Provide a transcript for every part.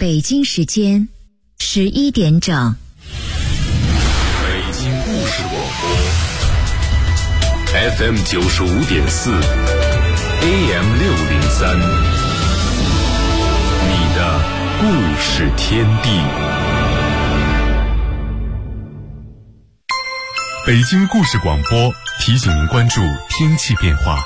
北京时间11点整。 北京故事广播 FM 95.4 AM 603，你的故事天地。北京故事广播提醒您关注天气变化。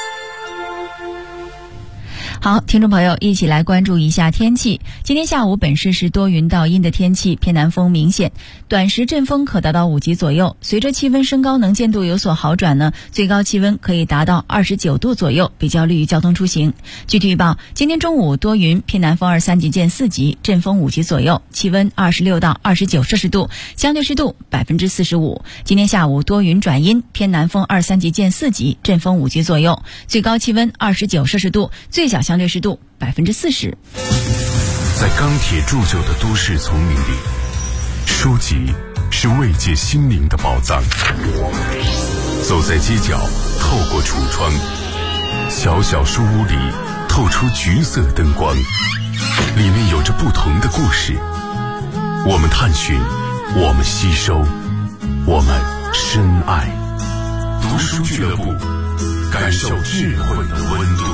好，听众朋友，一起来关注一下天气。今天下午本市是多云到阴的天气，偏南风明显，短时阵风可达到5级左右。随着气温升高，能见度有所好转呢，最高气温可以达到29度左右，比较利于交通出行。具体预报，今天中午多云，偏南风2、3级见4级，阵风5级左右，气温26到29摄氏度，相对湿度45%。今天下午多云转阴，偏南风2、3级见4级，阵风5级左右，最高气温29摄氏度，最小相对湿度40%。 在钢铁铸就的都市丛林里，书籍是慰藉心灵的宝藏。走在街角，透过橱窗，小小书屋里透出橘色灯光，里面有着不同的故事。我们探寻，我们吸收，我们深爱。读书俱乐部，感受智慧的温度。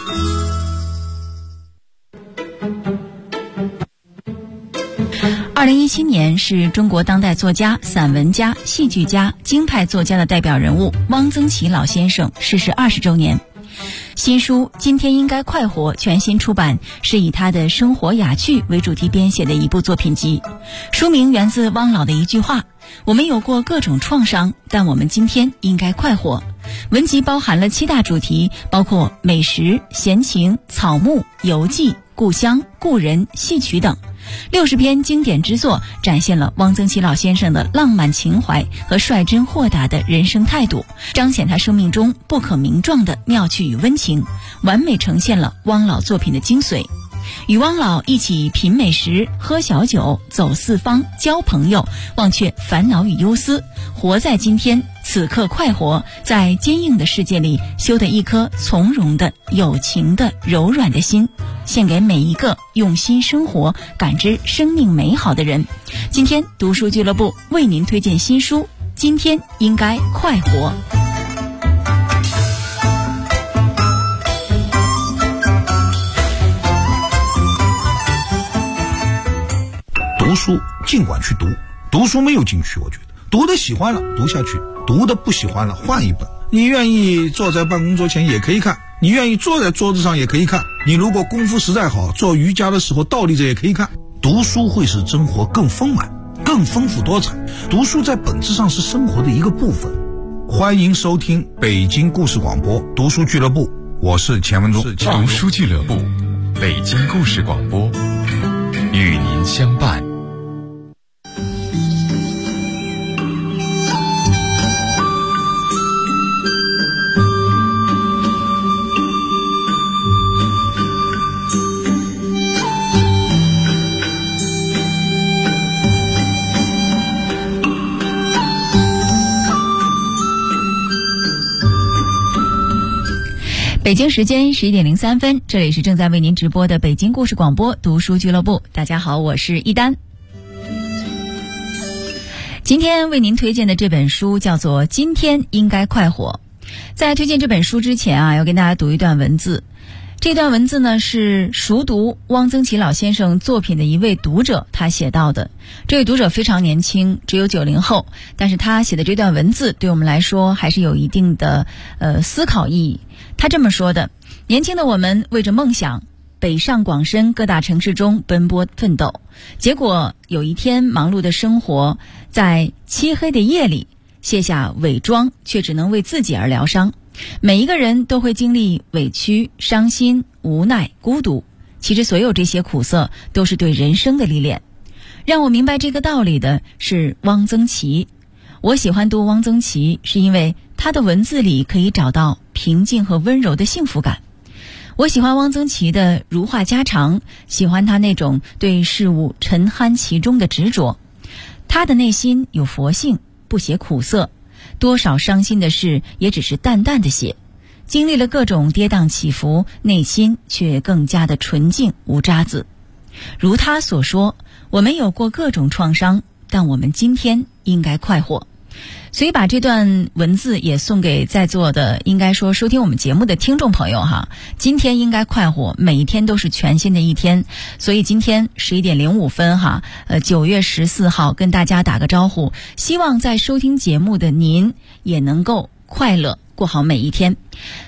2017年是中国当代作家、散文家、戏剧家、京派作家的代表人物汪曾祺老先生逝世20周年。新书《今天应该快活》全新出版，是以他的生活雅趣为主题编写的一部作品集。书名源自汪老的一句话：我们有过各种创伤，但我们今天应该快活。文集包含了7大主题，包括美食、闲情、草木、游记、故乡、故人、戏曲等。60篇经典之作展现了汪曾祺老先生的浪漫情怀和率真豁达的人生态度，彰显他生命中不可名状的妙趣与温情，完美呈现了汪老作品的精髓。与汪老一起品美食、喝小酒、走四方、交朋友，忘却烦恼与忧思，活在今天，此刻快活，在坚硬的世界里修得一颗从容的、有情的、柔软的心，献给每一个用心生活、感知生命美好的人。今天读书俱乐部为您推荐新书《今天应该快活》。 读书尽管去读，读书没有禁区，我觉得读的喜欢了读下去，读的不喜欢了换一本。你愿意坐在办公桌前也可以看，你愿意坐在桌子上也可以看，你如果功夫实在好，做瑜伽的时候倒立着也可以看。读书会使生活更丰满、更丰富多彩，读书在本质上是生活的一个部分。欢迎收听北京故事广播读书俱乐部，我是钱文忠。 读书俱乐部，北京故事广播，与您相伴。 北京时间11点03分，这里是正在为您直播的北京故事广播读书俱乐部。大家好，我是一丹。今天为您推荐的这本书叫做《今天应该快活》。在推荐这本书之前要跟大家读一段文字。这段文字呢是熟读汪曾祺老先生作品的一位读者他写到的。这位读者非常年轻，只有90后，但是他写的这段文字对我们来说还是有一定的思考意义。他这么说的：年轻的我们为着梦想，北上广深各大城市中奔波奋斗，结果有一天忙碌的生活在漆黑的夜里卸下伪装，却只能为自己而疗伤。每一个人都会经历委屈、伤心、无奈、孤独，其实所有这些苦涩都是对人生的历练。让我明白这个道理的是汪曾祺。我喜欢读汪曾祺，是因为他的文字里可以找到平静和温柔的幸福感。我喜欢汪曾祺的如话家常，喜欢他那种对事物沉酣其中的执着。他的内心有佛性，不写苦涩，多少伤心的事也只是淡淡的写，经历了各种跌宕起伏，内心却更加的纯净无渣滓。 如他所说，我们有过各种创伤，但我们今天应该快活。所以把这段文字也送给在座的应该说收听我们节目的听众朋友哈，今天应该快活，每一天都是全新的一天。所以今天11点05分哈，9月14号跟大家打个招呼，希望在收听节目的您也能够快乐过好每一天。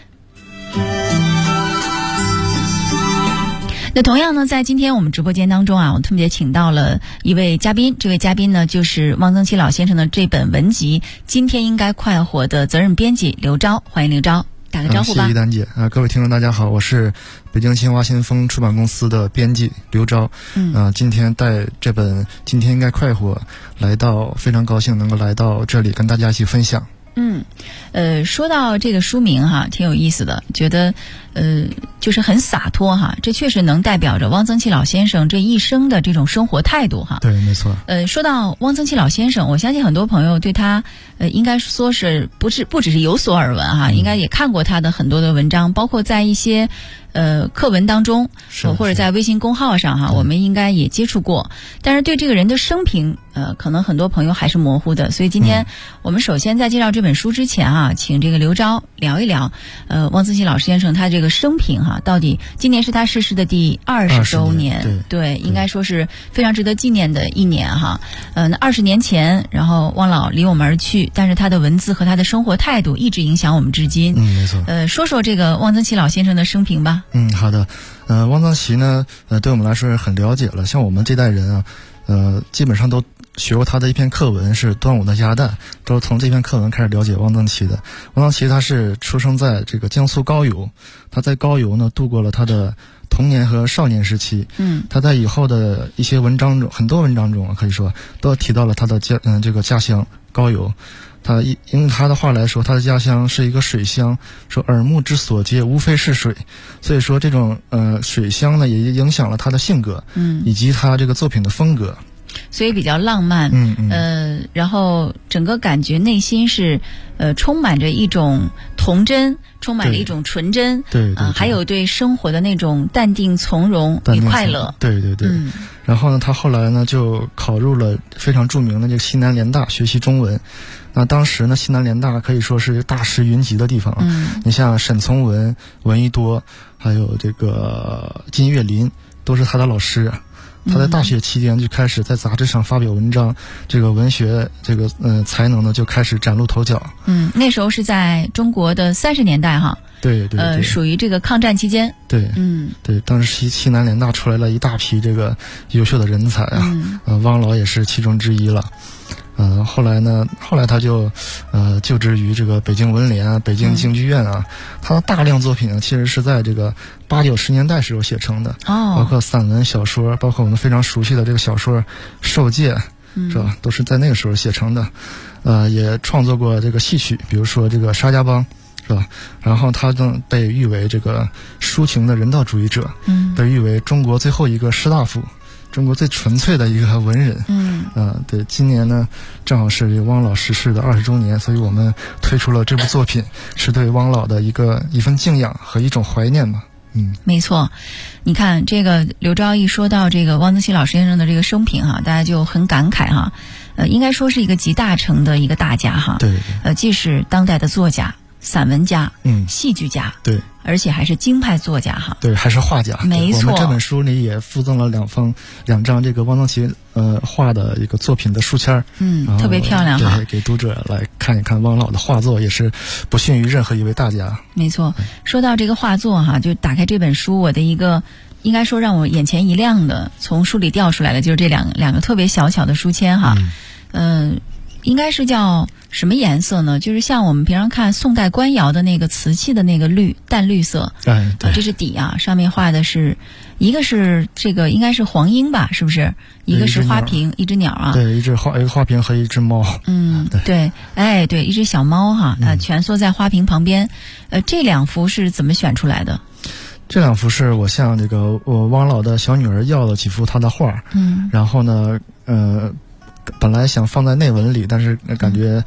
那同样呢，在今天我们直播间当中啊，我特别请到了一位嘉宾，这位嘉宾呢就是汪曾祺老先生的这本文集《今天应该快活》的责任编辑刘钊，欢迎刘钊，打个招呼吧。 谢谢一丹姐各位听众大家好，我是北京新华先锋出版公司的编辑刘钊。今天带这本《今天应该快活》来到，非常高兴能够来到这里跟大家一起分享。 说到这个书名哈，挺有意思的，觉得就是很洒脱哈，这确实能代表着汪曾祺老先生这一生的这种生活态度哈。 对，没错。 说到汪曾祺老先生，我相信很多朋友对他应该说是不只是有所耳闻哈，应该也看过他的很多的文章，包括在一些课文当中，或者在微信公号上哈，我们应该也接触过。但是对这个人的生平，可能很多朋友还是模糊的。所以今天我们首先在介绍这本书之前啊，请这个刘钊聊一聊，汪曾祺老先生他这个生平哈，到底今年是他逝世的第20周年，对，应该说是非常值得纪念的一年哈。那20年前，然后汪老离我们而去，但是他的文字和他的生活态度一直影响我们至今。 没错。 说说这个汪曾祺老先生的生平吧。 好的。汪曾祺呢，对我们来说是很了解了。像我们这代人啊，基本上都学过他的一篇课文，是《端午的鸭蛋》，都是从这篇课文开始了解汪曾祺的。汪曾祺他是出生在这个江苏高邮，他在高邮呢度过了他的童年和少年时期。他在以后的一些文章中，很多文章中可以说都提到了他的这个家乡高邮。他用他的话来说，他的家乡是一个水乡，说耳目之所及无非是水，所以说这种水乡呢也影响了他的性格，以及他这个作品的风格。 所以比较浪漫，然后整个感觉内心是充满着一种童真，充满了一种纯真， 对， 还有对生活的那种淡定从容与快乐。 对。然后呢，他后来呢就考入了非常著名的这个西南联大学习中文。那当时呢，西南联大可以说是大师云集的地方。你像沈从文、闻一多，还有这个金岳霖，都是他的老师。他在大学期间就开始在杂志上发表文章，这个文学这个才能呢就开始崭露头角。 那时候是在中国的30年代哈。 对， 属于这个抗战期间。 对，当时西南联大出来了一大批这个优秀的人才啊，汪老也是其中之一了。后来他就就职于这个北京文联啊、北京京剧院啊。他的大量作品呢，其实是在这个80、90年代时候写成的，包括散文、小说，包括我们非常熟悉的这个小说《受戒》，是吧？都是在那个时候写成的。也创作过这个戏曲，比如说这个《沙家浜》，是吧？然后他更被誉为这个抒情的人道主义者，被誉为中国最后一个士大夫，中国最纯粹的一个文人。对，今年呢正好是汪老逝世的20周年，所以我们推出了这部作品，是对汪老的一份敬仰和一种怀念嘛。 没错。你看这个刘钊一说到这个汪曾祺老先生的这个生平哈，大家就很感慨哈。应该说是一个集大成的一个大家哈。 对。 既是当代的作家、散文家、戏剧家， 对， 而且还是京派作家哈。 对，还是画家。 没错。 我们这本书里也附赠了两张这个汪曾祺画的一个作品的书签， 特别漂亮哈。 对，给读者来看一看汪老的画作，也是不逊于任何一位大家。 没错。说到这个画作哈，就打开这本书，我的一个应该说让我眼前一亮的，从书里掉出来的就是这两个特别小巧的书签哈。应该是叫什么颜色呢？就是像我们平常看宋代官窑的那个瓷器的那个淡绿色。 对。 这是底啊，上面画的是一个是这个应该是黄莺吧，是不是？一个是花瓶，一只鸟啊。 对，一个花瓶和一只猫。 对，对，一只小猫哈，蜷缩在花瓶旁边。这两幅是怎么选出来的？ 这两幅是我向这个我汪老的小女儿要了几幅他的画。然后呢，本来想放在内文里，但是感觉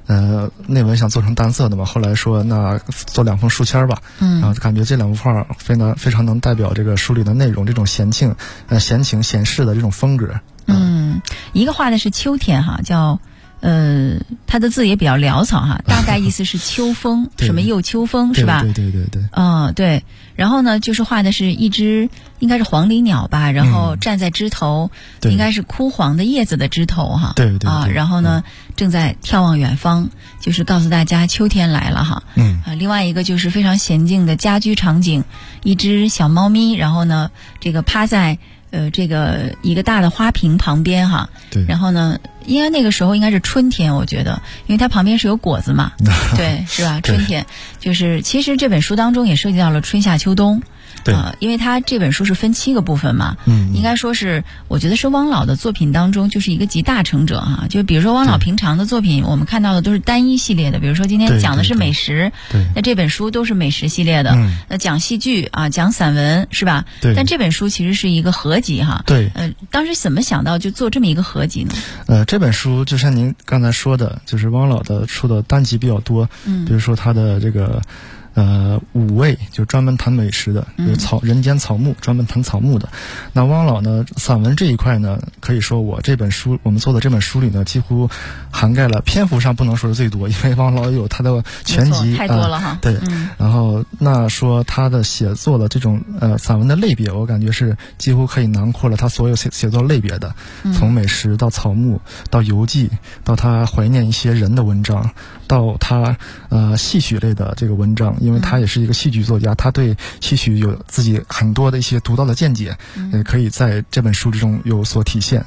内文想做成单色的嘛，后来说那做2封书签吧，然后感觉这2幅画非常能代表这个书里的内容，这种闲情闲适的这种风格。 一个画的是秋天哈，叫它的字也比较潦草哈，大概意思是秋风，什么又秋风是吧？ 对。 对。然后呢，就是画的是一只应该是黄鹂鸟吧，然后站在枝头，应该是枯黄的叶子的枝头哈。 对。 然后呢，正在眺望远方，就是告诉大家秋天来了哈。另外一个就是非常娴静的家居场景，一只小猫咪，然后呢，这个趴在这个一个大的花瓶旁边哈。 对。 然后呢，应该那个时候应该是春天，我觉得，因为它旁边是有果子嘛。对，是吧？春天就是其实这本书当中也涉及到了春夏秋冬。 对， 因为它这本书是分7个部分嘛，应该说是，我觉得是汪老的作品当中就是一个集大成者哈。就比如说汪老平常的作品，我们看到的都是单一系列的，比如说今天讲的是美食，那这本书都是美食系列的，那讲戏剧啊，讲散文是吧？对。但这本书其实是一个合集哈。 对。 当时怎么想到就做这么一个合集呢？ 这本书就像您刚才说的，就是汪老的出的单集比较多，比如说他的这个。5味就专门谈美食的，有人间草木专门谈草木的。那汪老呢，散文这一块呢，可以说我们做的这本书里呢，几乎涵盖了，篇幅上不能说是最多，因为汪老有他的全集， 太多了哈。 对，然后那说他的写作的这种散文的类别，我感觉是几乎可以囊括了他所有写作类别的，从美食到草木到游记，到他怀念一些人的文章，到他戏曲类的这个文章。因为他也是一个戏剧作家，他对戏曲有自己很多的一些独到的见解，可以在这本书之中有所体现。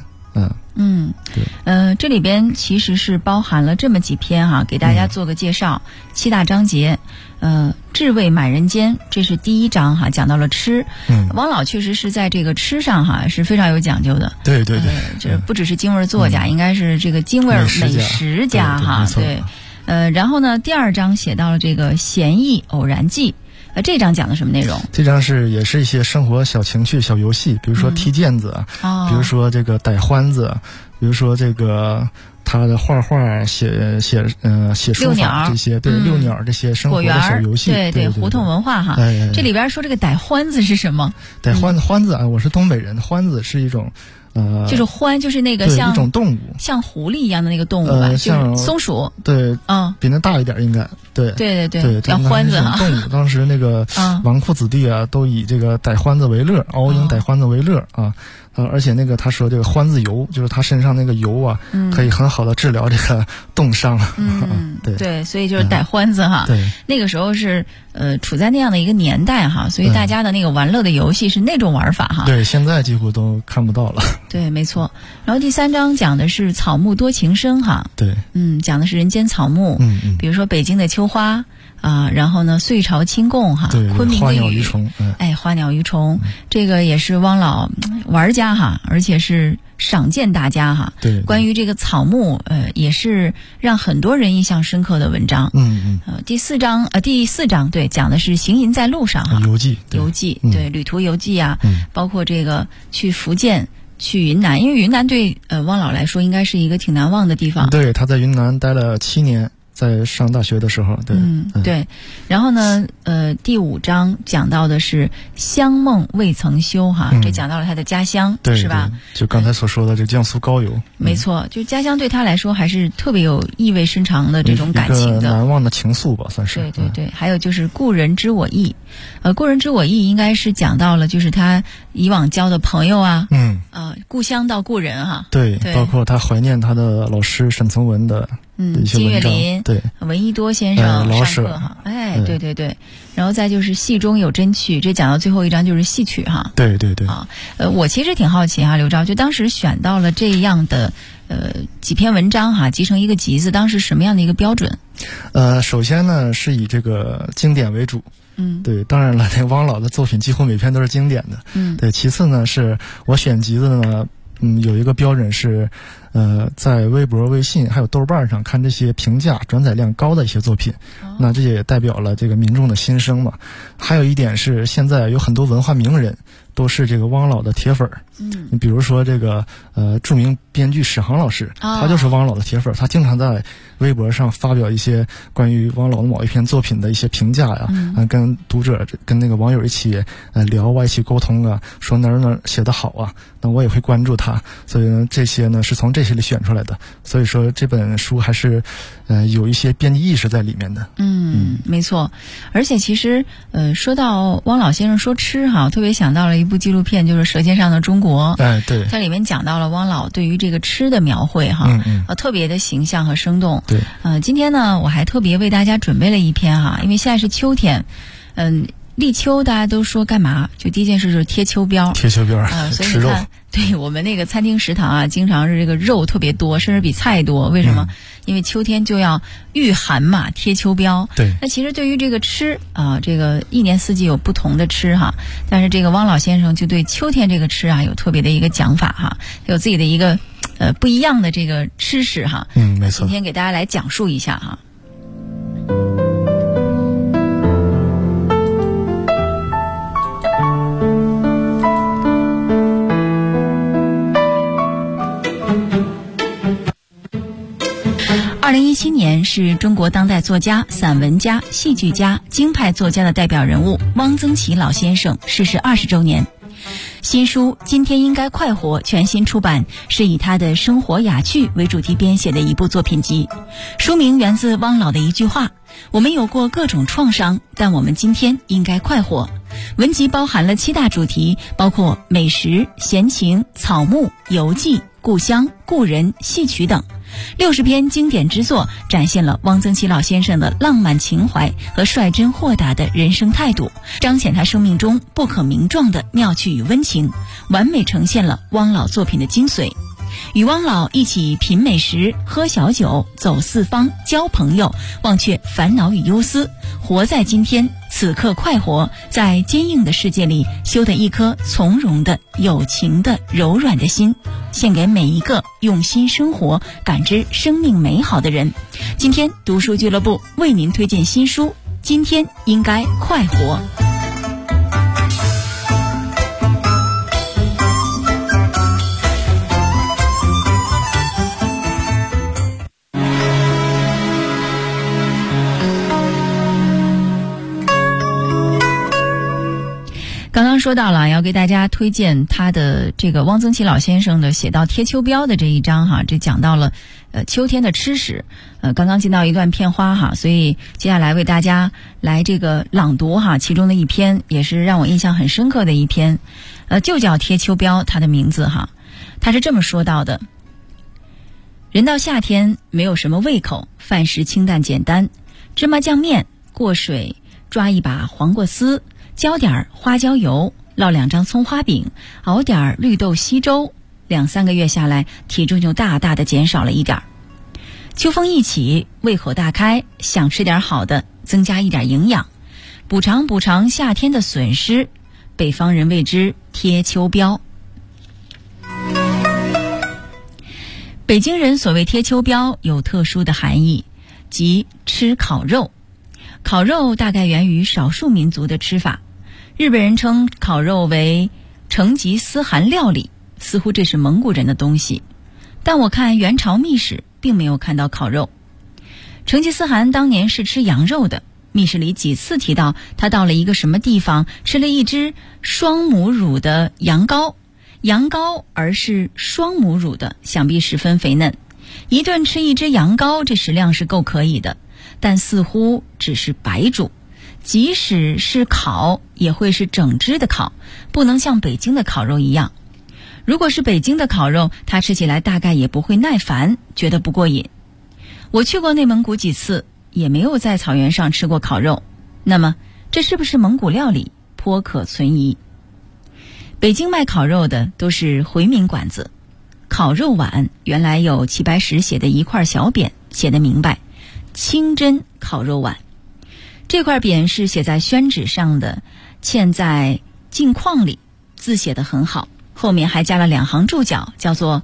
这里边其实是包含了这么几篇哈，给大家做个介绍。7大章节，至味满人间，这是第1章哈，讲到了吃。汪老确实是在这个吃上哈是非常有讲究的。 对。 这不只是京味作家，应该是这个京味美食家哈。对。然后呢，第2章写到了这个闲逸偶然记，这章讲的什么内容？ 这章也是一些生活小情趣、小游戏，比如说踢毽子，比如说这个逮欢子，比如说这个他的画写书法这些，对，遛鸟这些生活的小游戏， 对，胡同文化哈。这里边说这个逮欢子是什么？ 逮欢子啊，我是东北人，欢子是一种。 就是獾，就是那个像一种动物， 像狐狸一样的那个动物吧，就是松鼠。 对，比那大一点应该。对， 叫獾子哈。 动物当时那个纨绔子弟啊，都以这个逮獾子为乐，熬鹰逮獾子为乐啊。而且那个他说这个獾子油，就是他身上那个油啊，可以很好的治疗这个冻伤。 对，所以就是逮獾子哈。 对， 那个时候是处在那样的一个年代哈，所以大家的那个玩乐的游戏是那种玩法哈。 对，现在几乎都看不到了。 对，没错。然后第3章讲的是草木多情深哈。 对， 讲的是人间草木。比如说北京的秋花。然后呢，岁朝清贡哈，昆明的花鸟鱼虫， 花鸟鱼虫，这个也是汪老玩家哈，而且是赏鉴大家哈。 对， 关于这个草木，也是让很多人印象深刻的文章。第4章对，讲的是行吟在路上哈， 游记， 对，旅途游记啊，包括这个去福建。去云南，因为云南对汪老来说应该是一个挺难忘的地方。 对，他在云南待了7年。在上大学的时候， 对，然后呢，第5章讲到的是乡梦未曾休哈，这讲到了他的家乡，是吧？ 就刚才所说的这江苏高邮， 没错，就家乡对他来说还是特别有意味深长的这种感情的， 难忘的情愫吧，算是。 对，还有就是故人知我意，故人知我意应该是讲到了就是他以往交的朋友啊，故乡到故人哈， 对，包括他怀念他的老师沈从文的。 金岳霖， 对， 闻一多先生老上课哈，对，然后再就是戏中有真趣，这讲到最后一章就是戏曲哈， 对我其实挺好奇哈，刘钊，就当时选到了这样的几篇文章哈，集成一个集子，当时什么样的一个标准？ 首先呢是以这个经典为主。对，当然了，那汪老的作品几乎每篇都是经典的。对，其次呢是我选集子呢。有一个标准是， 在微博、微信还有豆瓣上看这些评价转载量高的一些作品，那这也代表了这个民众的心声嘛。还有一点是，现在有很多文化名人都是这个汪老的铁粉儿。你比如说这个著名编剧史航老师，他就是汪老的铁粉儿，他经常在微博上发表一些关于汪老的某一篇作品的一些评价呀，跟读者跟那个网友一起聊啊，一起沟通啊，说哪儿写得好啊，那我也会关注他。所以呢，这些呢是从这些里选出来的。所以说这本书还是有一些编辑意识在里面的。 没错。而且其实说到汪老先生说吃哈，特别想到了一部纪录片，就是《舌尖上的中国》。 对， 它里面讲到了汪老对于这个吃的描绘哈，特别的形象和生动。 对， 今天呢，我还特别为大家准备了一篇哈，因为现在是秋天，立秋大家都说干嘛？就第一件事就是贴秋膘。 贴秋膘所以你看，对我们那个餐厅食堂啊，经常是这个肉特别多，甚至比菜多。为什么？因为秋天就要御寒嘛，贴秋膘。 对。 那其实对于这个吃啊，这个一年四季有不同的吃哈，但是这个汪老先生就对秋天这个吃啊有特别的一个讲法哈，有自己的一个不一样的这个吃食哈。 没错。 今天给大家来讲述一下哈。2017年是中国当代作家、散文家、戏剧家、京派作家的代表人物汪曾祺老先生逝世20周年。新书《今天应该快活》全新出版，是以他的生活雅趣为主题编写的一部作品集。书名源自汪老的一句话：我们有过各种创伤，但我们今天应该快活。文集包含了7大主题，包括美食、闲情、草木、游记、故乡、故人、戏曲等。60篇经典之作展现了汪曾祺老先生的浪漫情怀和率真豁达的人生态度，彰显他生命中不可名状的妙趣与温情，完美呈现了汪老作品的精髓。与汪老一起品美食、喝小酒、走四方、交朋友，忘却烦恼与忧思，活在今天，此刻快活，在坚硬的世界里修得一颗从容的、有情的、柔软的心，献给每一个用心生活、感知生命美好的人。今天读书俱乐部为您推荐新书《今天应该快活》。刚刚说到了，要给大家推荐他的这个汪曾祺老先生的写到贴秋膘的这一章哈，这讲到了秋天的吃食。刚刚进到一段片花哈，所以接下来为大家来这个朗读哈，其中的一篇也是让我印象很深刻的一篇，就叫贴秋膘，它的名字哈，他是这么说到的：人到夏天没有什么胃口，饭食清淡简单，芝麻酱面，过水，抓一把黄瓜丝，浇点花椒油，烙2张葱花饼，熬点绿豆稀粥，2-3个月下来，体重就大大的减少了一点。秋风一起，胃口大开，想吃点好的，增加一点营养，补偿夏天的损失。北方人谓之贴秋膘。北京人所谓贴秋膘有特殊的含义，即吃烤肉。烤肉大概源于少数民族的吃法。日本人称烤肉为成吉思汗料理，似乎这是蒙古人的东西。但我看元朝秘史并没有看到烤肉。成吉思汗当年是吃羊肉的，秘史里几次提到他到了一个什么地方，吃了一只双母乳的羊羔，羊羔而是双母乳的，想必十分肥嫩。一顿吃一只羊羔，这食量是够可以的，但似乎只是白煮，即使是烤也会是整只的烤，不能像北京的烤肉一样。如果是北京的烤肉，它吃起来大概也不会耐烦，觉得不过瘾。我去过内蒙古几次，也没有在草原上吃过烤肉，那么这是不是蒙古料理，颇可存疑。北京卖烤肉的都是回民馆子，烤肉碗原来有齐白石写的一块小匾，写得明白，清真烤肉碗。这块匾是写在宣纸上的，嵌在镜框里，字写得很好，后面还加了2行注脚，叫做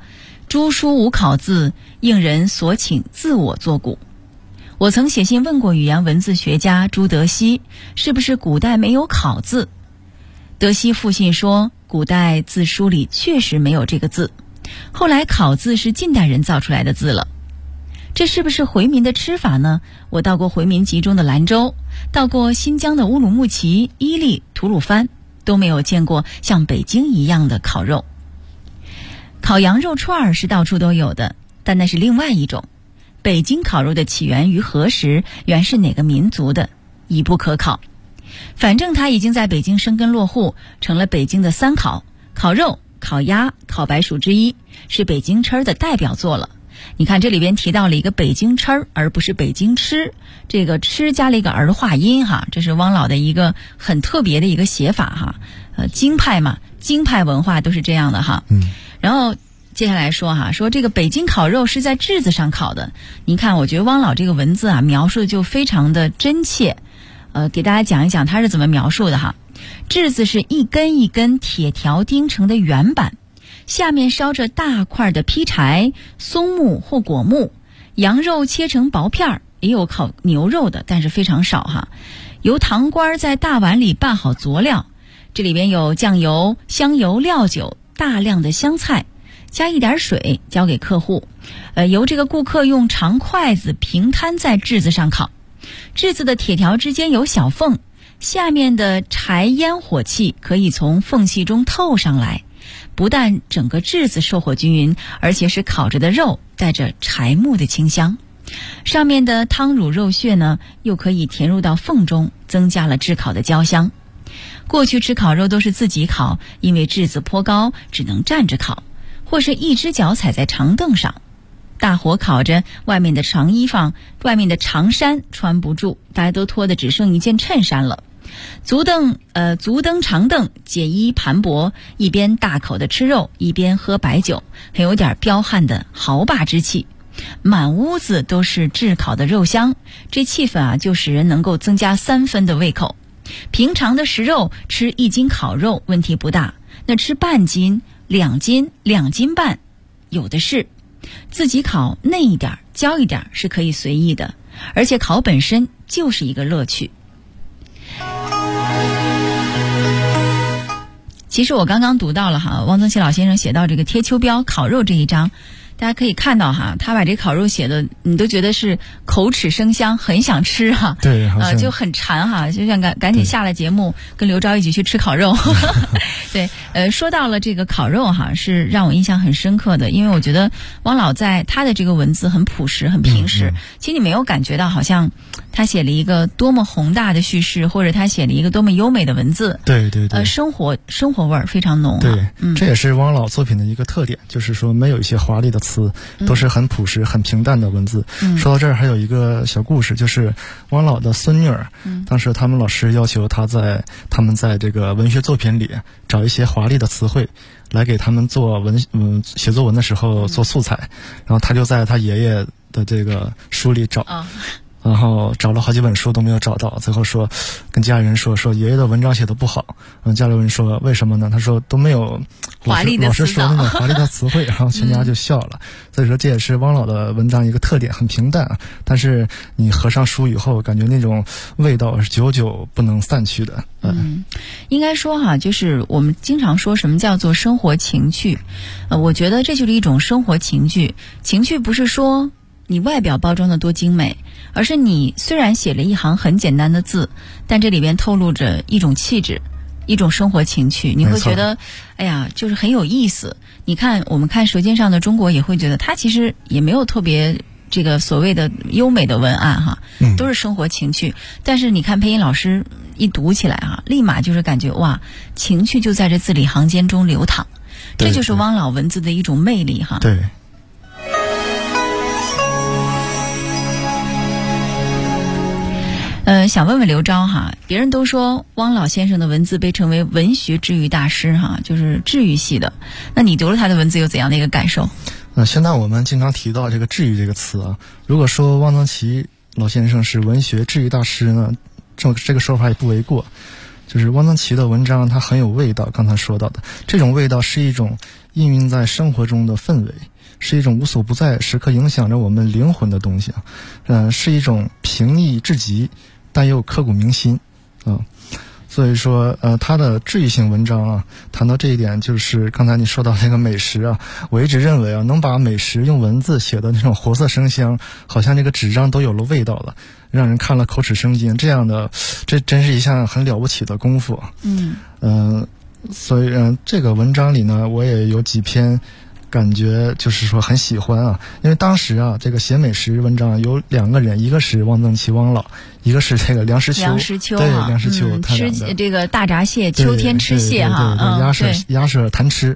诸书无考字，应人所请自我作古。我曾写信问过语言文字学家朱德熙，是不是古代没有考字？德熙复信说，古代字书里确实没有这个字，后来考字是近代人造出来的字了。这是不是回民的吃法呢？我到过回民集中的兰州，到过新疆的乌鲁木齐、伊犁、吐鲁番，都没有见过像北京一样的烤肉。烤羊肉串是到处都有的，但那是另外一种。北京烤肉的起源于何时，原是哪个民族的，已不可考。反正它已经在北京生根落户，成了北京的三烤：烤肉、烤鸭、烤白薯之一，是北京吃的代表作了。你看这里边提到了一个北京吃，而不是北京吃，这个吃加了一个儿化音哈，这是汪老的一个很特别的一个写法哈。京派嘛，京派文化都是这样的哈。然后接下来说哈，说这个北京烤肉是在炙子上烤的。你看，我觉得汪老这个文字啊描述的就非常的真切。给大家讲一讲他是怎么描述的哈。炙子是一根一根铁条钉成的圆板，下面烧着大块的劈柴、松木或果木，羊肉切成薄片，也有烤牛肉的，但是非常少哈。由堂倌在大碗里拌好佐料，这里边有酱油、香油、料酒，大量的香菜，加一点水交给客户，由这个顾客用长筷子平摊在炙子上烤。炙子的铁条之间有小缝，下面的柴烟火气可以从缝隙中透上来，不但整个炙子受火均匀，而且使烤着的肉带着柴木的清香。上面的汤乳肉屑呢，又可以填入到缝中，增加了炙烤的焦香。过去吃烤肉都是自己烤，因为炙子颇高，只能站着烤，或是一只脚踩在长凳上。大火烤着，外面的长衣裳、外面的长衫穿不住，大家都脱得只剩一件衬衫了。足蹬长凳，解衣盘帛，一边大口的吃肉，一边喝白酒，很有点彪悍的豪霸之气。满屋子都是炙烤的肉香，这气氛啊，就使人能够增加3分的胃口。平常的食肉，吃1斤烤肉问题不大，那吃半斤、2斤、2斤半，有的是。自己烤嫩一点、焦一点是可以随意的，而且烤本身就是一个乐趣。其实我刚刚读到了哈，汪曾祺老先生写到这个贴秋膘烤肉这一章，大家可以看到哈，他把这烤肉写的，你都觉得是口齿生香，很想吃哈。 对，好像就很馋哈，就想赶紧下了节目，跟刘钊一起去吃烤肉。对，说到了这个烤肉哈，是让我印象很深刻的，因为我觉得汪老在他的这个文字很朴实、很平实，其实你没有感觉到好像他写了一个多么宏大的叙事，或者他写了一个多么优美的文字。 对对对， 生活味儿非常浓。 对，这也是汪老作品的一个特点，就是说没有一些华丽的词，都是很朴实、很平淡的文字。说到这儿，还有一个小故事，就是汪老的孙女儿，当时他们老师要求他们在这个文学作品里找一些华丽的词汇来给他们做写作文的时候做素材，然后他就在他爷爷的这个书里找。然后找了好几本书都没有找到，最后说跟家里人说爷爷的文章写得不好。家里人说为什么呢？他说都没有老师说那种华丽的词汇，然后全家就笑了。所以说这也是汪老的文章一个特点，很平淡，但是你合上书以后，感觉那种味道是久久不能散去的。 应该说哈，就是我们经常说什么叫做生活情趣，我觉得这就是一种生活情趣。情趣不是说你外表包装的多精美，而是你虽然写了一行很简单的字，但这里边透露着一种气质，一种生活情趣，你会觉得哎呀就是很有意思。你看我们看《舌尖上的中国》也会觉得它其实也没有特别这个所谓的优美的文案哈，都是生活情趣，但是你看配音老师一读起来哈，立马就是感觉哇，情趣就在这字里行间中流淌，这就是汪老文字的一种魅力哈。 对。 想问问刘钊哈，别人都说汪老先生的文字被称为文学治愈大师哈，就是治愈系的。那你读了他的文字有怎样的一个感受？ 现在我们经常提到这个治愈这个词啊，如果说汪曾祺老先生是文学治愈大师呢，这个说法也不为过。 就是汪曾祺的文章它很有味道，刚才说到的这种味道是一种氤氲在生活中的氛围，是一种无所不在时刻影响着我们灵魂的东西是一种平易至极但又刻骨铭心所以说他的治愈性文章谈到这一点，就是刚才你说到那个美食我一直认为能把美食用文字写的那种活色生香，好像这个纸张都有了味道了，让人看了口齿生津，这样的这真是一项很了不起的功夫所以这个文章里呢，我也有几篇感觉就是说很喜欢因为当时这个写美食文章有2个人，一个是汪曾祺汪老，一个是这个梁实秋。对，梁实秋吃这个大闸蟹，秋天吃蟹鸭舌谈吃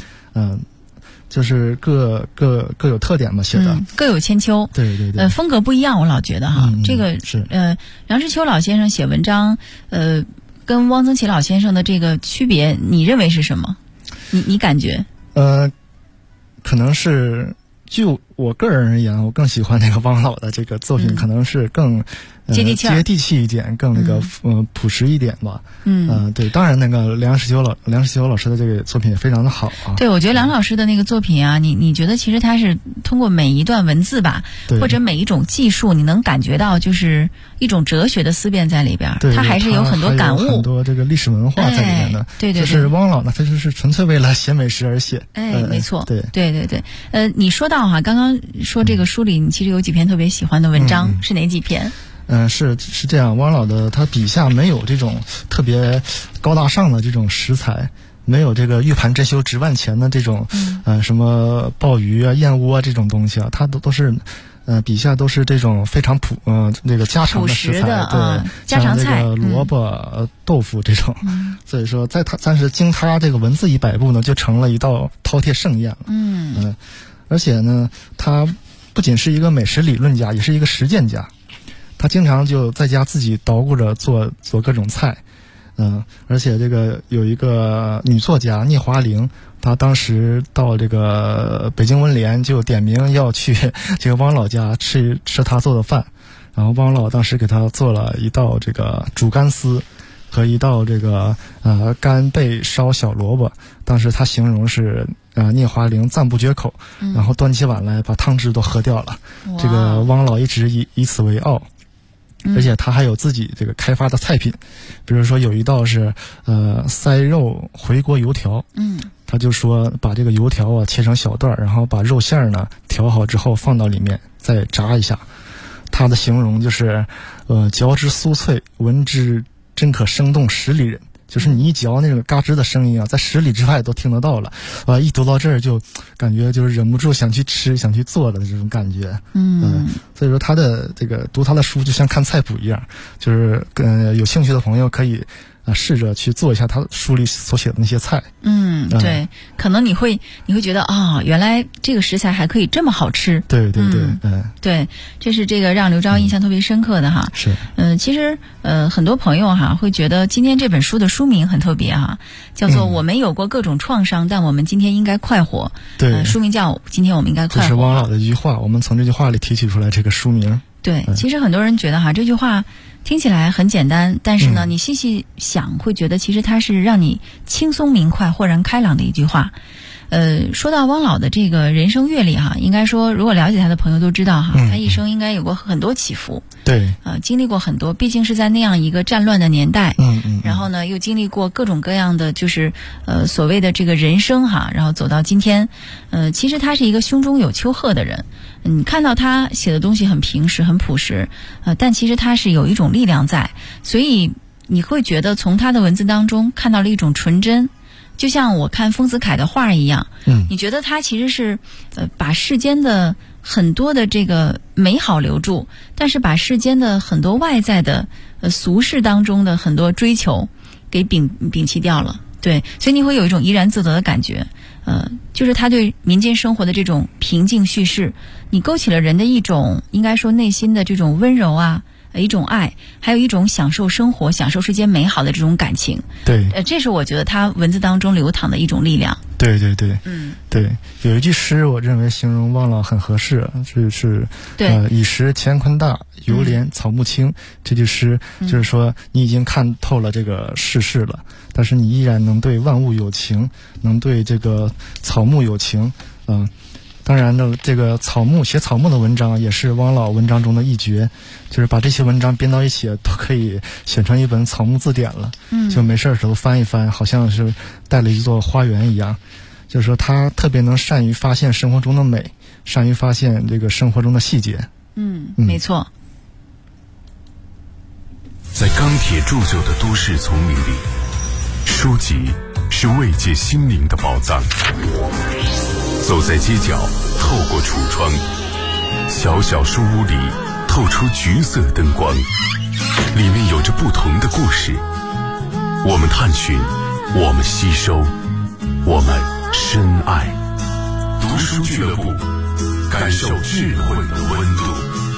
就是各有特点嘛，写的各有千秋。 对风格不一样，我老觉得这个是梁实秋老先生写文章跟汪曾祺老先生的这个区别，你认为是什么？你感觉？ 可能是就我个人而言，我更喜欢那个汪老的这个作品，可能是更接地气一点，更那个朴实一点吧。对，当然那个梁实秋老师的这个作品也非常的好对，我觉得梁老师的那个作品你觉得其实他是通过每一段文字吧，或者每一种技术，你能感觉到就是一种哲学的思辨在里边。他还是有很多感悟， 很多这个历史文化在里面的。 对， 就是汪老呢，他就是纯粹为了写美食而写。 没错。 对。 你说到刚刚说这个书里，你其实有几篇特别喜欢的文章，是哪几篇？ 是这样，汪老的他笔下没有这种特别高大上的这种食材，没有这个玉盘珍羞值万钱的这种什么鲍鱼燕窝这种东西他都是笔下都是这种非常那个家常的食材，对， 家常菜， 像这个萝卜豆腐这种所以说但是经他这个文字一摆布呢，就成了一道饕餮盛宴而且呢，他不仅是一个美食理论家，也是一个实践家。他经常就在家自己捣鼓着做各种菜，而且这个有一个女作家聂华苓，她当时到这个北京文联就点名要去这个汪老家吃他做的饭，然后汪老当时给他做了一道这个煮干丝和一道这个干贝烧小萝卜，当时他形容是聂华苓赞不绝口，然后端起碗来把汤汁都喝掉了。这个汪老一直以此为傲。而且他还有自己这个开发的菜品，比如说有一道是塞肉回锅油条，他就说把这个油条切成小段，然后把肉馅呢调好之后放到里面再炸一下。他的形容就是嚼之酥脆，闻之真可生动10里人，就是你一嚼那个嘎吱的声音在10里之外都听得到了。一读到这儿就感觉就是忍不住想去吃想去做的这种感觉。所以说他的这个读他的书就像看菜谱一样，就是有兴趣的朋友可以试着去做一下他书里所写的那些菜。 对，可能你会觉得原来这个食材还可以这么好吃。 对， 对，这是这个让刘钊印象特别深刻的哈。 是， 其实很多朋友会觉得今天这本书的书名很特别叫做我们有过各种创伤，但我们今天应该快活。 对， 书名叫今天我们应该快活。 这是汪老的一句话，我们从这句话里提取出来这个书名。 对，其实很多人觉得这句话听起来很简单，但是呢，你细细想会觉得其实它是让你轻松明快、豁然开朗的一句话。说到汪老的这个人生阅历应该说如果了解他的朋友都知道他一生应该有过很多起伏。 对， 经历过很多，毕竟是在那样一个战乱的年代。然后呢，又经历过各种各样的就是所谓的这个人生然后走到今天。其实他是一个胸中有丘壑的人。你看到他写的东西很平实、很朴实，但其实他是有一种力量在，所以你会觉得从他的文字当中看到了一种纯真。就像我看丰子恺的画一样，你觉得他其实是把世间的很多的这个美好留住，但是把世间的很多外在的俗世当中的很多追求给摒弃掉了。对，所以你会有一种怡然自得的感觉。就是他对民间生活的这种平静叙事，你勾起了人的一种应该说内心的这种温柔一种爱，还有一种享受生活、享受世间美好的这种感情。 对， 这是我觉得他文字当中流淌的一种力量。 对对对，对，有一句诗，我认为形容汪老很合适，就是以时乾坤大，犹怜草木青。这句诗就是说，你已经看透了这个世事了，但是你依然能对万物有情，能对这个草木有情，当然呢，这个写草木的文章也是汪老文章中的一绝，就是把这些文章编到一起，都可以写成一本草木字典了。就没事的时候翻一翻，好像是带了一座花园一样。就是说，他特别能善于发现生活中的美，善于发现这个生活中的细节。 没错。 在钢铁铸就的都市丛林里，书籍是慰藉心灵的宝藏。走在街角，透过橱窗，小小书屋里透出橘色灯光，里面有着不同的故事。我们探寻，我们吸收，我们深爱。读书俱乐部，感受智慧的温度。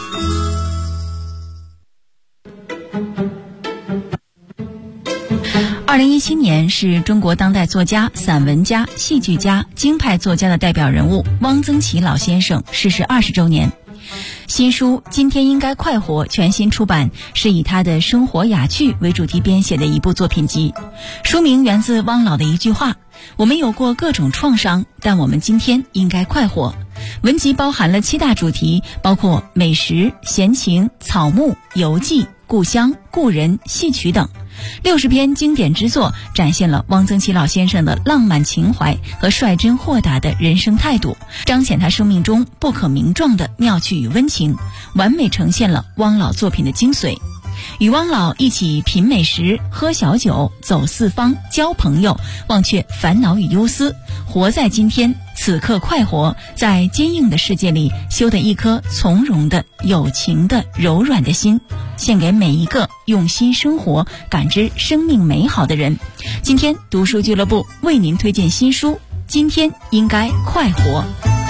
2017年是中国当代作家、散文家、戏剧家、京派作家的代表人物汪曾祺老先生逝世20周年。新书《今天应该快活》全新出版，是以他的生活雅趣为主题编写的一部作品集。书名源自汪老的一句话：我们有过各种创伤，但我们今天应该快活。文集包含了7大主题，包括美食、闲情、草木、游记、故乡、故人、戏曲等。60篇经典之作展现了汪曾祺老先生的浪漫情怀和率真豁达的人生态度，彰显他生命中不可名状的妙趣与温情，完美呈现了汪老作品的精髓。与汪老一起品美食、喝小酒、走四方、交朋友，忘却烦恼与忧思，活在今天，此刻快活，在坚硬的世界里修得一颗从容的、有情的、柔软的心，献给每一个用心生活、感知生命美好的人。今天读书俱乐部为您推荐新书《今天应该快活》。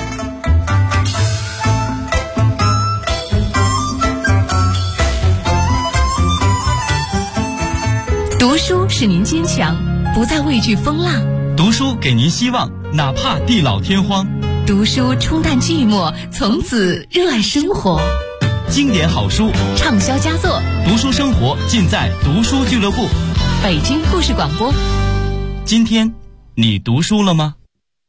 读书使您坚强，不再畏惧风浪； 读书给您希望，哪怕地老天荒； 读书冲淡寂寞，从此热爱生活。 经典好书， 畅销佳作， 读书生活尽在读书俱乐部。 北京故事广播。 今天你读书了吗？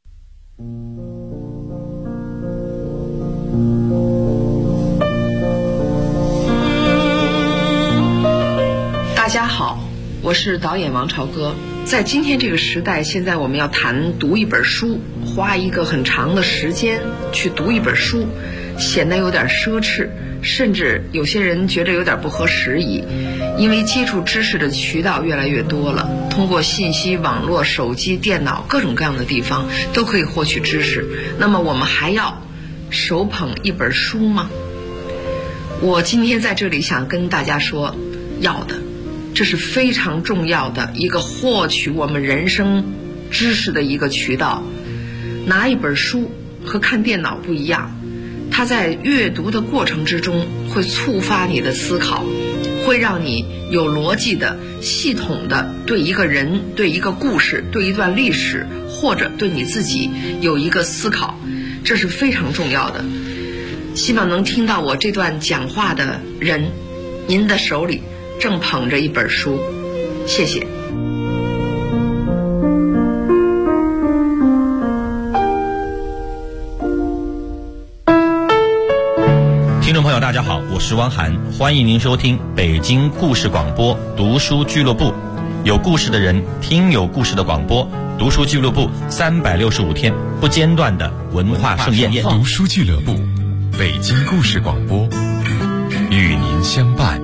大家好，我是导演王朝歌。在今天这个时代，现在我们要谈读一本书，花一个很长的时间去读一本书，显得有点奢侈，甚至有些人觉得有点不合时宜。因为接触知识的渠道越来越多了，通过信息网络、手机、电脑各种各样的地方都可以获取知识。那么我们还要手捧一本书吗？我今天在这里想跟大家说，要的。这是非常重要的一个获取我们人生知识的一个渠道。拿一本书和看电脑不一样，它在阅读的过程之中会触发你的思考，会让你有逻辑的、系统的对一个人、对一个故事、对一段历史，或者对你自己有一个思考，这是非常重要的。希望能听到我这段讲话的人，您的手里正捧着一本书，谢谢。 听众朋友大家好，我是汪涵，欢迎您收听北京故事广播读书俱乐部。有故事的人听有故事的广播，读书俱乐部365天不间断的文化盛宴。 读书俱乐部，北京故事广播，与您相伴。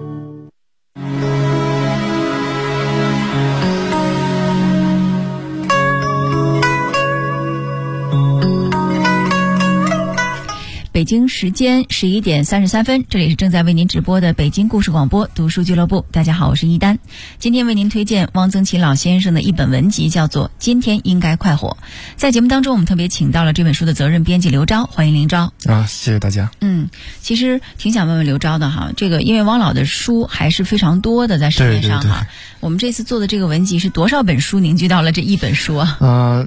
北京时间11点33分，这里是正在为您直播的北京故事广播读书俱乐部。大家好，我是一丹。今天为您推荐汪曾祺老先生的一本文集，叫做《今天应该快活》。在节目当中，我们特别请到了这本书的责任编辑刘钊，欢迎林钊。 谢谢大家。 其实挺想问问刘钊的哈，这个因为汪老的书还是非常多的在市面上哈。我们这次做的这个文集是多少本书凝聚到了这一本书啊？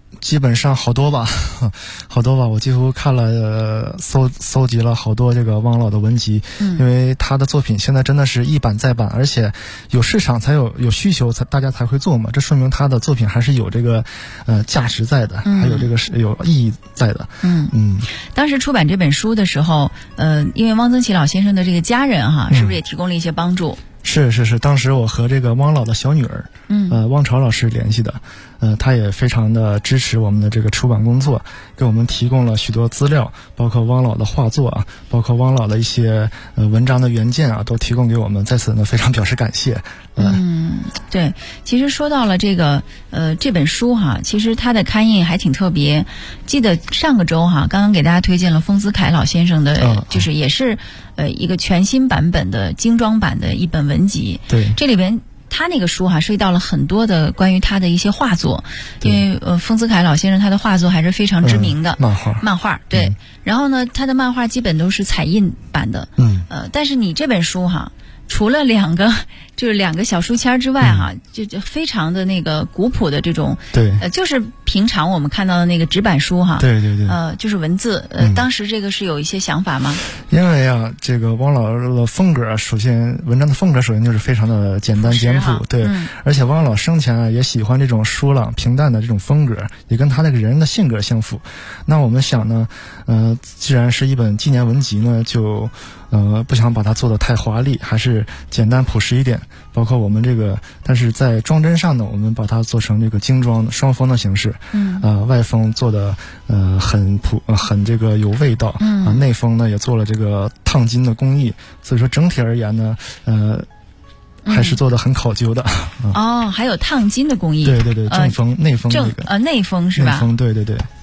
基本上好多吧，我几乎看了搜集了好多这个汪老的文集，因为他的作品现在真的是一版再版，而且有市场才有需求，大家才会做嘛，这说明他的作品还是有这个价值在的，还有这个是有意义在的。 当时出版这本书的时候，因为汪曾祺老先生的这个家人哈，是不是也提供了一些帮助？ 是，当时我和这个汪老的小女儿，汪潮老师联系的，她也非常的支持我们的这个出版工作，给我们提供了许多资料，包括汪老的画作啊，包括汪老的一些文章的原件啊，都提供给我们，在此呢非常表示感谢。 对，其实说到了这个这本书哈，其实它的刊印还挺特别。记得上个周哈，刚刚给大家推荐了丰子恺老先生的，就是也是一个全新版本的精装版的一本文集。对，这里边他那个书哈涉及到了很多的关于他的一些画作，因为丰子恺老先生他的画作还是非常知名的。漫画对。然后呢，他的漫画基本都是彩印版的。但是你这本书哈，除了两个小书签之外哈，就非常的那个古朴的这种，就是平常我们看到的那个纸板书哈，对，就是文字。当时这个是有一些想法吗？因为啊，这个汪老的风格，文章的风格首先就是非常的简单简朴，对，而且汪老生前啊也喜欢这种疏朗平淡的这种风格，也跟他那个人的性格相符。那我们想呢，既然是一本纪念文集呢，就不想把它做得太华丽，还是简单朴实一点。包括我们这个，但是在装帧上呢，我们把它做成这个精装双封的形式。外封做的很这个有味道。内封呢也做了这个烫金的工艺，所以说整体而言呢，还是做的很考究的。 还有烫金的工艺。对， 正封内封这个。 内封是吧？ 内封，对。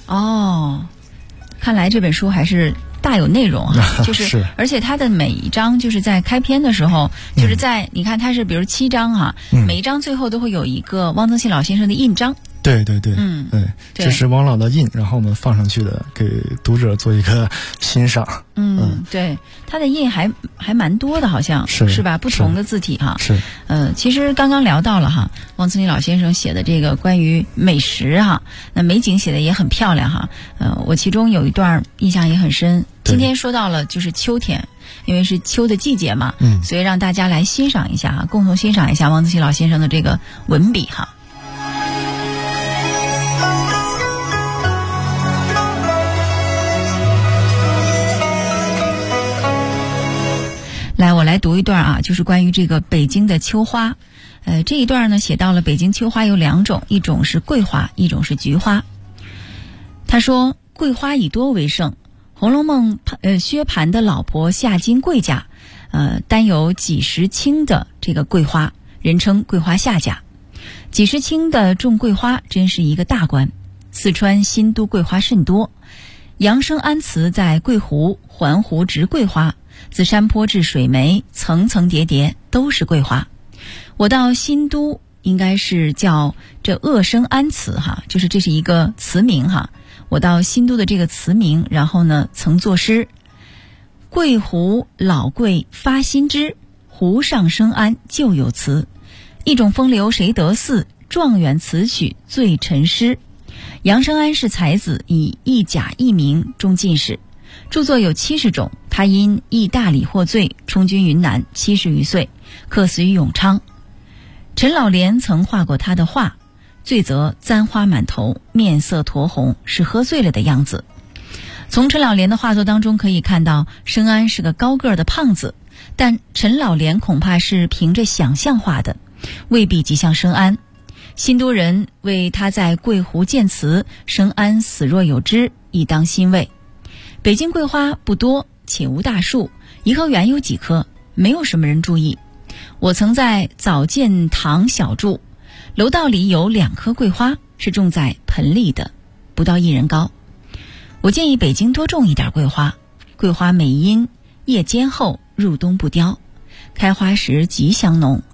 看来这本书还是大有内容哈，就是而且它的每一章就是在开篇的时候，就是在你看它是比如7章哈，每一章最后都会有一个汪曾祺老先生的印章。对，这是汪老的印，然后我们放上去的，给读者做一个欣赏。对，他的印还蛮多的，好像是吧？不同的字体哈。其实刚刚聊到了哈，汪曾祺老先生写的这个关于美食哈，那美景写的也很漂亮哈。我其中有一段印象也很深。今天说到了就是秋天，因为是秋的季节嘛，所以让大家来欣赏一下，共同欣赏一下汪曾祺老先生的这个文笔哈。来，我来读一段啊，就是关于这个北京的秋花。这一段呢写到了北京秋花有2种，一种是桂花，一种是菊花。他说，桂花以多为盛，《红楼梦》薛蟠的老婆夏金桂家，单有几十顷的这个桂花，人称桂花夏家。几十顷的种桂花真是一个大官。四川新都桂花甚多，杨生安祠在桂湖、环湖植桂花，自山坡至水湄，层层叠叠都是桂花。我到新都应该是叫这鄂生安祠哈，就是这是一个词名哈。我到新都的这个词名，然后呢曾作诗：桂湖老桂发新枝，湖上生安旧有词。一种风流谁得似，状元词曲最陈诗。杨生安是才子，以一甲一名中进士，著作有70种。他因意大理获罪，充军云南，70余岁，客死于永昌。陈老莲曾画过他的画，罪则簪花满头，面色酡红，是喝醉了的样子。从陈老莲的画作当中可以看到，生安是个高个的胖子，但陈老莲恐怕是凭着想象画的，未必极像生安。新都人为他在桂湖建祠，生安死若有知，亦当欣慰。北京桂花不多，且无大树，颐和园有几棵，没有什么人注意。我曾在早建堂小住，楼道里有2棵桂花，是种在盆里的，不到1人高。我建议北京多种一点桂花，桂花美阴，叶尖厚，入冬不凋，开花时极香浓，